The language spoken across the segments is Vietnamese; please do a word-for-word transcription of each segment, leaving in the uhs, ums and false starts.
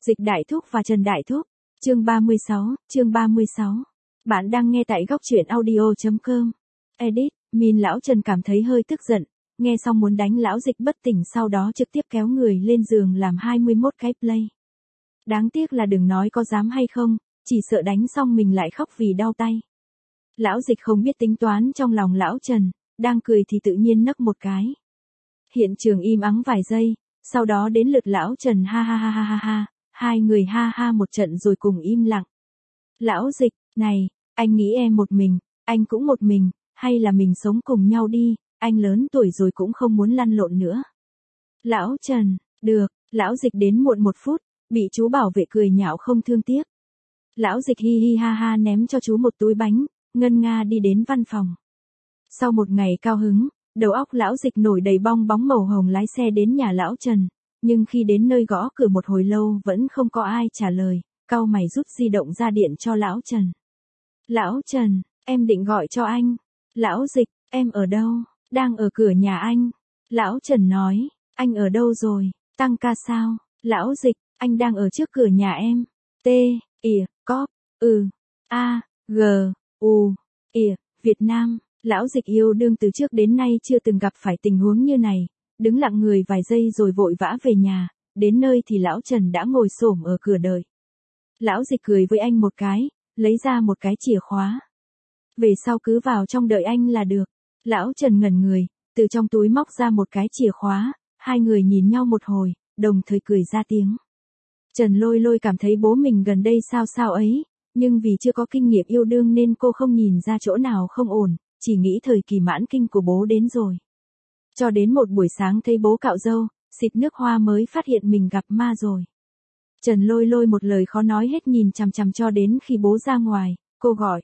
Dịch Đại Thúc và Trần Đại Thúc. Chương ba mươi sáu, chương ba mươi sáu. Bạn đang nghe tại góc truyện audio.com. Edit, Min lão Trần cảm thấy hơi tức giận, nghe xong muốn đánh lão Dịch bất tỉnh, sau đó trực tiếp kéo người lên giường làm hai mươi mốt cái play. Đáng tiếc là đừng nói có dám hay không, chỉ sợ đánh xong mình lại khóc vì đau tay. Lão Dịch không biết tính toán trong lòng lão Trần, đang cười thì tự nhiên nấc một cái. Hiện trường im ắng vài giây, sau đó đến lượt lão Trần ha ha ha ha ha ha, hai người ha ha một trận rồi cùng im lặng. Lão Dịch, này, anh nghĩ em một mình, anh cũng một mình, hay là mình sống cùng nhau đi, anh lớn tuổi rồi cũng không muốn lăn lộn nữa. Lão Trần, được, lão Dịch đến muộn một phút, bị chú bảo vệ cười nhạo không thương tiếc. Lão Dịch hi hi ha ha ném cho chú một túi bánh, ngân nga đi đến văn phòng. Sau một ngày cao hứng, đầu óc lão Dịch nổi đầy bong bóng màu hồng, lái xe đến nhà lão Trần, nhưng khi đến nơi gõ cửa một hồi lâu vẫn không có ai trả lời, cau mày rút di động ra điện cho lão Trần. Lão Trần, em định gọi cho anh. Lão Dịch, em ở đâu? Đang ở cửa nhà anh. Lão Trần nói, anh ở đâu rồi? Tăng ca sao? Lão Dịch, anh đang ở trước cửa nhà em. T, ỉa, cóp, ừ, a, g, u, ỉa, Việt Nam. Lão Dịch yêu đương từ trước đến nay chưa từng gặp phải tình huống như này, đứng lặng người vài giây rồi vội vã về nhà, đến nơi thì lão Trần đã ngồi xổm ở cửa đợi. Lão Dịch cười với anh một cái, lấy ra một cái chìa khóa. Về sau cứ vào trong đợi anh là được. Lão Trần ngẩn người, từ trong túi móc ra một cái chìa khóa, hai người nhìn nhau một hồi, đồng thời cười ra tiếng. Trần Lôi Lôi cảm thấy bố mình gần đây sao sao ấy, nhưng vì chưa có kinh nghiệm yêu đương nên cô không nhìn ra chỗ nào không ổn, chỉ nghĩ thời kỳ mãn kinh của bố đến rồi. Cho đến một buổi sáng thấy bố cạo râu, xịt nước hoa mới phát hiện mình gặp ma rồi. Trần Lôi Lôi một lời khó nói hết nhìn chằm chằm cho đến khi bố ra ngoài, cô gọi.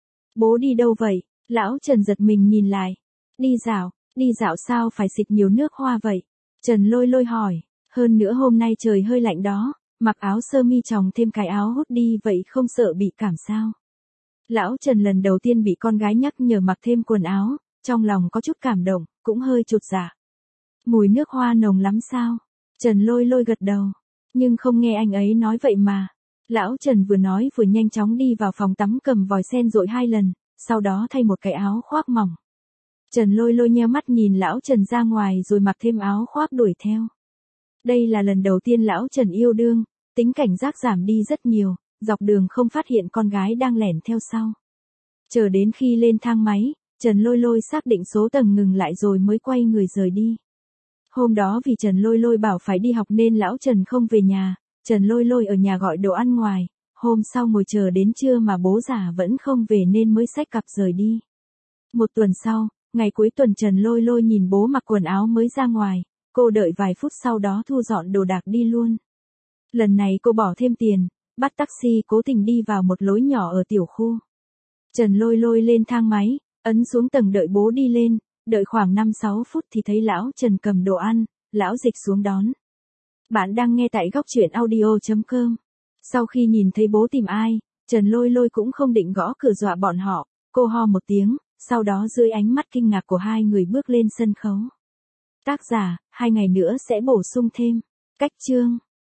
Bố đi đâu vậy? Lão Trần giật mình nhìn lại. Đi dạo, đi dạo sao phải xịt nhiều nước hoa vậy? Trần Lôi Lôi hỏi, hơn nữa hôm nay trời hơi lạnh đó, mặc áo sơ mi tròng thêm cái áo hút đi vậy không sợ bị cảm sao? Lão Trần lần đầu tiên bị con gái nhắc nhở mặc thêm quần áo, trong lòng có chút cảm động, cũng hơi chột dạ. Mùi nước hoa nồng lắm sao? Trần Lôi Lôi gật đầu, nhưng không nghe anh ấy nói vậy mà. Lão Trần vừa nói vừa nhanh chóng đi vào phòng tắm cầm vòi sen dội hai lần, sau đó thay một cái áo khoác mỏng. Trần Lôi Lôi nheo mắt nhìn lão Trần ra ngoài rồi mặc thêm áo khoác đuổi theo. Đây là lần đầu tiên lão Trần yêu đương, tính cảnh giác giảm đi rất nhiều, dọc đường không phát hiện con gái đang lẻn theo sau. Chờ đến khi lên thang máy, Trần Lôi Lôi xác định số tầng ngừng lại rồi mới quay người rời đi. Hôm đó vì Trần Lôi Lôi bảo phải đi học nên lão Trần không về nhà, Trần Lôi Lôi ở nhà gọi đồ ăn ngoài, hôm sau ngồi chờ đến trưa mà bố già vẫn không về nên mới xách cặp rời đi. Một tuần sau, ngày cuối tuần Trần Lôi Lôi nhìn bố mặc quần áo mới ra ngoài, cô đợi vài phút sau đó thu dọn đồ đạc đi luôn. Lần này cô bỏ thêm tiền, bắt taxi cố tình đi vào một lối nhỏ ở tiểu khu. Trần Lôi Lôi lên thang máy, ấn xuống tầng đợi bố đi lên, đợi khoảng năm sáu phút thì thấy lão Trần cầm đồ ăn, lão Dịch xuống đón. Bạn đang nghe tại góc truyện audio.com. Sau khi nhìn thấy bố tìm ai, Trần Lôi Lôi cũng không định gõ cửa dọa bọn họ, cô ho một tiếng, sau đó dưới ánh mắt kinh ngạc của hai người bước lên sân khấu. Tác giả, hai ngày nữa sẽ bổ sung thêm. Cách chương.